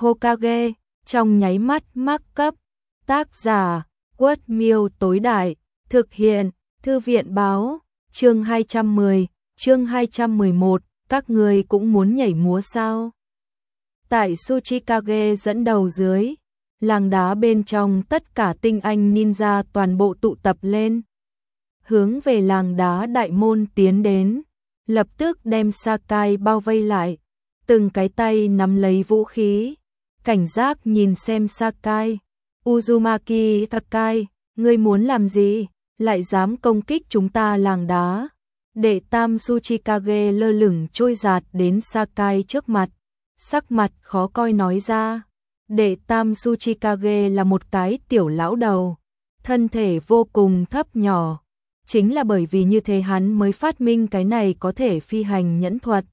Hokage, trong nháy mắt mắc cấp. Tác giả, Quất Miêu tối đại, thực hiện, Thư viện báo, chương 210, chương 211, các người cũng muốn nhảy múa sao? Tại Tsuchikage dẫn đầu dưới, làng đá bên trong tất cả tinh anh ninja toàn bộ tụ tập lên. Hướng về làng đá đại môn tiến đến, lập tức đem Sakai bao vây lại, từng cái tay nắm lấy vũ khí, cảnh giác nhìn xem Sakai. Uzumaki Sakai, ngươi muốn làm gì, lại dám công kích chúng ta làng đá. Đệ tam Tsuchikage lơ lửng trôi giạt đến Sakai trước mặt, sắc mặt khó coi nói ra. Đệ tam Tsuchikage là một cái tiểu lão đầu, thân thể vô cùng thấp nhỏ. Chính là bởi vì như thế hắn mới phát minh cái này có thể phi hành nhẫn thuật.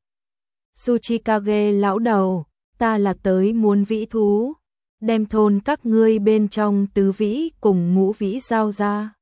Tsuchikage lão đầu, ta là tới muốn vĩ thú, đem thôn các ngươi bên trong tứ vĩ cùng ngũ vĩ giao ra.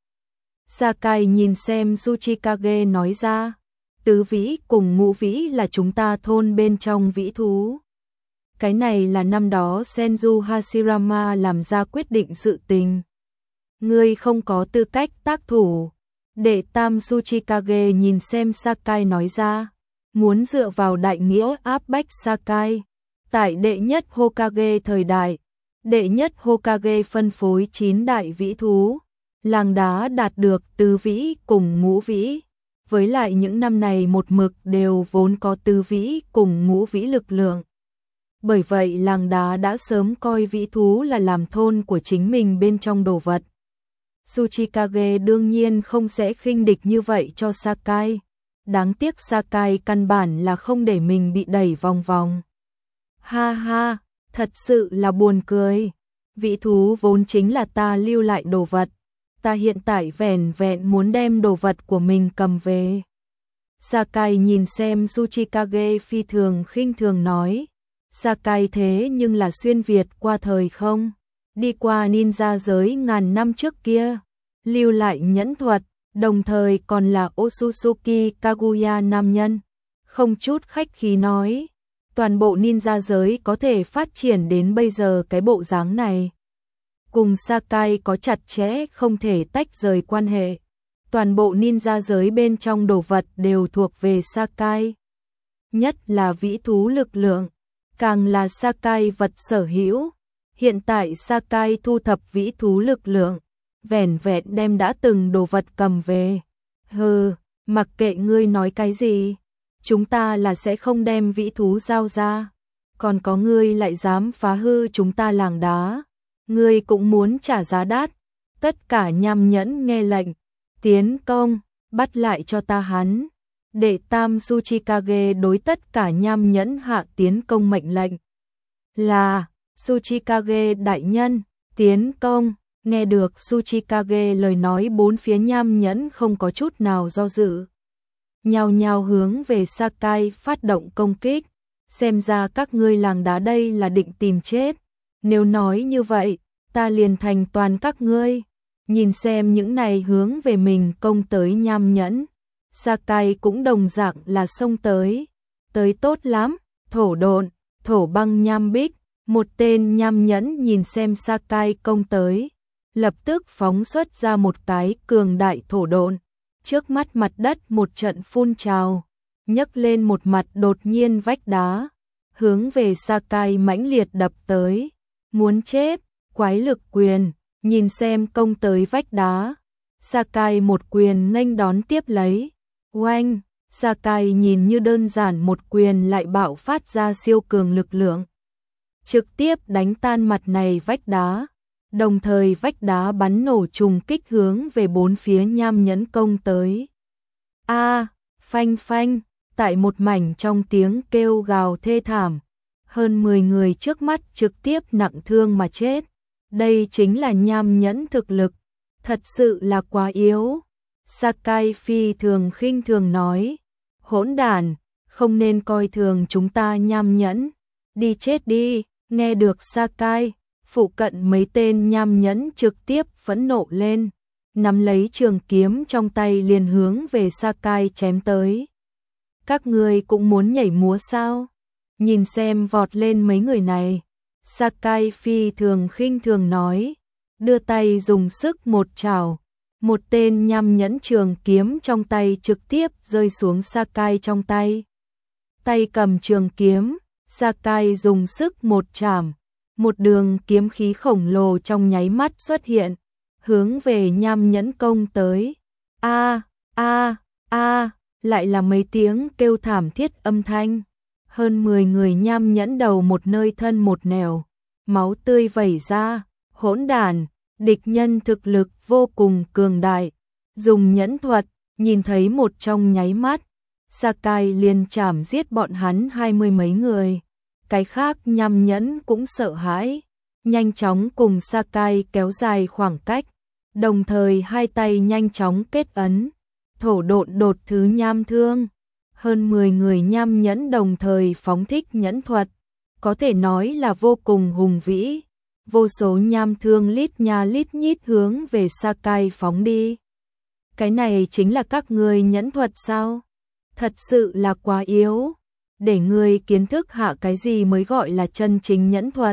Sakai nhìn xem Tsuchikage nói ra, tứ vĩ cùng ngũ vĩ là chúng ta thôn bên trong vĩ thú. Cái này là năm đó Senju Hashirama làm ra quyết định sự tình. Ngươi không có tư cách tác thủ. Đệ tam Tsuchikage nhìn xem Sakai nói ra, muốn dựa vào đại nghĩa áp bách Sakai. Tại đệ nhất Hokage thời đại, đệ nhất Hokage phân phối 9 đại vĩ thú, làng đá đạt được tứ vĩ cùng ngũ vĩ. Với lại những năm này một mực đều vốn có tứ vĩ cùng ngũ vĩ lực lượng. Bởi vậy làng đá đã sớm coi vĩ thú là làm thôn của chính mình bên trong đồ vật. Tsuchikage đương nhiên không sẽ khinh địch như vậy cho Sakai. Đáng tiếc Sakai căn bản là không để mình bị đẩy vòng vòng. Ha ha, thật sự là buồn cười. Vĩ thú vốn chính là ta lưu lại đồ vật. Ta hiện tại vẻn vẹn muốn đem đồ vật của mình cầm về. Sakai nhìn xem Tsuchikage phi thường khinh thường nói. Sakai thế nhưng là xuyên Việt qua thời không, đi qua ninja giới ngàn năm trước kia, lưu lại nhẫn thuật, đồng thời còn là Otsutsuki Kaguya nam nhân. Không chút khách khí nói, toàn bộ ninja giới có thể phát triển đến bây giờ cái bộ dáng này. Cùng Sakai có chặt chẽ không thể tách rời quan hệ. Toàn bộ ninja giới bên trong đồ vật đều thuộc về Sakai. Nhất là vĩ thú lực lượng, càng là Sakai vật sở hữu. Hiện tại Sakai thu thập vĩ thú lực lượng, vẻn vẹn đem đã từng đồ vật cầm về. Hừ, mặc kệ ngươi nói cái gì, chúng ta là sẽ không đem vĩ thú giao ra. Còn có ngươi lại dám phá hư chúng ta làng đá, ngươi cũng muốn trả giá đắt. Tất cả nham nhẫn nghe lệnh, tiến công, bắt lại cho ta hắn. Đệ tam Tsuchikage đối tất cả nham nhẫn hạ tiến công mệnh lệnh. Là, Tsuchikage đại nhân, tiến công. Nghe được Tsuchikage lời nói, bốn phía nham nhẫn không có chút nào do dự, nhao nhao hướng về Sakai phát động công kích. Xem ra các ngươi làng đá đây là định tìm chết. Nếu nói như vậy, ta liền thành toàn các ngươi. Nhìn xem những này hướng về mình công tới nham nhẫn, Sakai cũng đồng dạng là xông tới. Tới tốt lắm, thổ độn, thổ băng nham bích. Một tên nham nhẫn nhìn xem Sakai công tới, lập tức phóng xuất ra một cái cường đại thổ độn. Trước mắt mặt đất một trận phun trào, nhấc lên một mặt đột nhiên vách đá, hướng về Sakai mãnh liệt đập tới. Muốn chết, quái lực quyền, nhìn xem công tới vách đá. Sakai một quyền nghênh đón tiếp lấy. Oanh, Sakai nhìn như đơn giản một quyền lại bạo phát ra siêu cường lực lượng, trực tiếp đánh tan mặt này vách đá, đồng thời vách đá bắn nổ trùng kích hướng về bốn phía nham nhẫn công tới. A, phanh phanh, tại một mảnh trong tiếng kêu gào thê thảm, hơn 10 người trước mắt trực tiếp nặng thương mà chết. Đây chính là nham nhẫn thực lực, thật sự là quá yếu. Sakai phi thường khinh thường nói, hỗn đản, không nên coi thường chúng ta nham nhẫn, đi chết đi. Nghe được Sakai, phụ cận mấy tên nham nhẫn trực tiếp phẫn nộ lên, nắm lấy trường kiếm trong tay liền hướng về Sakai chém tới. Các ngươi cũng muốn nhảy múa sao? Nhìn xem vọt lên mấy người này, Sakai phi thường khinh thường nói, đưa tay dùng sức một chảo, một tên nham nhẫn trường kiếm trong tay trực tiếp rơi xuống Sakai trong tay. Tay cầm trường kiếm, Sakai dùng sức một chạm, một đường kiếm khí khổng lồ trong nháy mắt xuất hiện, hướng về nham nhẫn công tới. A a a, lại là mấy tiếng kêu thảm thiết âm thanh. Hơn 10 người nham nhẫn đầu một nơi thân một nẻo, máu tươi vẩy ra, hỗn đản, địch nhân thực lực vô cùng cường đại, dùng nhẫn thuật, nhìn thấy một trong nháy mắt, Sakai liền chảm giết bọn hắn 20 mấy người. Cái khác nham nhẫn cũng sợ hãi, nhanh chóng cùng Sakai kéo dài khoảng cách, đồng thời hai tay nhanh chóng kết ấn, thổ độn đột thứ nham thương. Hơn 10 người nham nhẫn đồng thời phóng thích nhẫn thuật, có thể nói là vô cùng hùng vĩ. Vô số nham thương lít nha lít nhít hướng về Sakai phóng đi. Cái này chính là các người nhẫn thuật sao? Thật sự là quá yếu. Để người kiến thức hạ cái gì mới gọi là chân chính nhẫn thuật.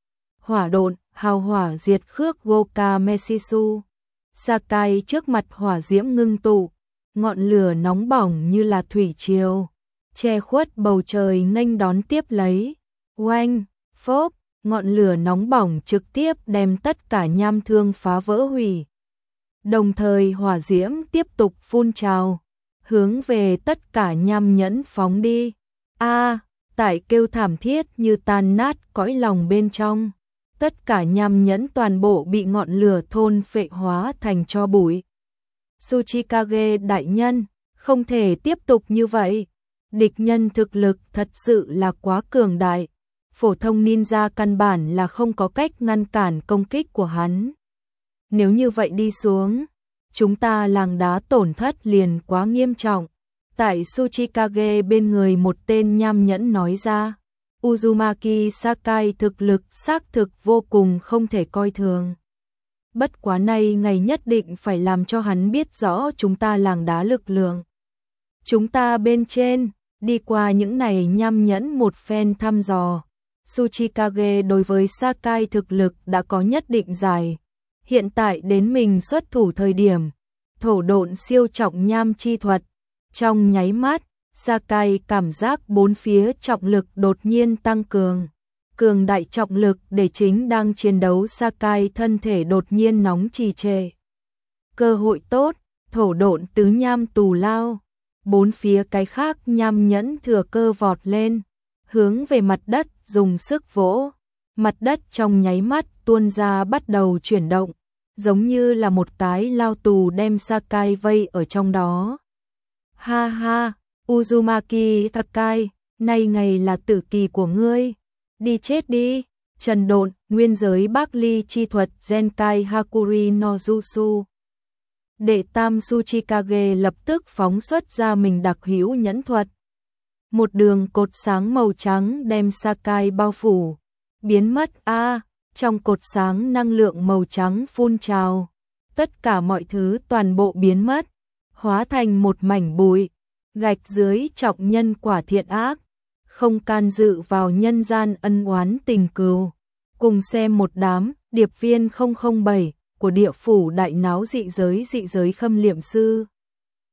Hỏa độn, hào hỏa diệt khước Goka Meshisu. Sakai trước mặt hỏa diễm ngưng tụ, ngọn lửa nóng bỏng như là thủy triều, che khuất bầu trời nghênh đón tiếp lấy. Oanh, phốp, ngọn lửa nóng bỏng trực tiếp đem tất cả nham thương phá vỡ hủy. Đồng thời hỏa diễm tiếp tục phun trào, hướng về tất cả nham nhẫn phóng đi. A, tại kêu thảm thiết như tan nát cõi lòng bên trong. Tất cả nham nhẫn toàn bộ bị ngọn lửa thôn phệ hóa thành tro bụi. Tsuchikage đại nhân, không thể tiếp tục như vậy. Địch nhân thực lực thật sự là quá cường đại. Phổ thông ninja căn bản là không có cách ngăn cản công kích của hắn. Nếu như vậy đi xuống, chúng ta làng đá tổn thất liền quá nghiêm trọng. Tại Tsuchikage bên người một tên nham nhẫn nói ra, Uzumaki Sakai thực lực xác thực vô cùng không thể coi thường. Bất quá nay ngày nhất định phải làm cho hắn biết rõ chúng ta làng đá lực lượng. Chúng ta bên trên, đi qua những này nham nhẫn một phen thăm dò. Tsuchikage đối với Sakai thực lực đã có nhất định giải. Hiện tại đến mình xuất thủ thời điểm, thổ độn siêu trọng nham chi thuật. Trong nháy mắt, Sakai cảm giác bốn phía trọng lực đột nhiên tăng cường. Cường đại trọng lực để chính đang chiến đấu Sakai thân thể đột nhiên nóng trì trệ. Cơ hội tốt, thổ độn tứ nham tù lao. Bốn phía cái khác nham nhẫn thừa cơ vọt lên, hướng về mặt đất dùng sức vỗ. Mặt đất trong nháy mắt tuôn ra bắt đầu chuyển động, giống như là một cái lao tù đem Sakai vây ở trong đó. Ha ha, Uzumaki Sakai, nay ngày là tử kỳ của ngươi. Đi chết đi. Trần độn, nguyên giới Bác Ly chi thuật Zenkai Hakuri no Jutsu. Đệ tam Tsuchikage lập tức phóng xuất ra mình đặc hữu nhẫn thuật. Một đường cột sáng màu trắng đem Sakai bao phủ, biến mất. Trong cột sáng năng lượng màu trắng phun trào, tất cả mọi thứ toàn bộ biến mất, hóa thành một mảnh bụi, gạch dưới trọng nhân quả thiện ác, không can dự vào nhân gian ân oán tình cừu. Cùng xem một đám điệp viên 007 của địa phủ đại náo dị giới khâm liệm sư.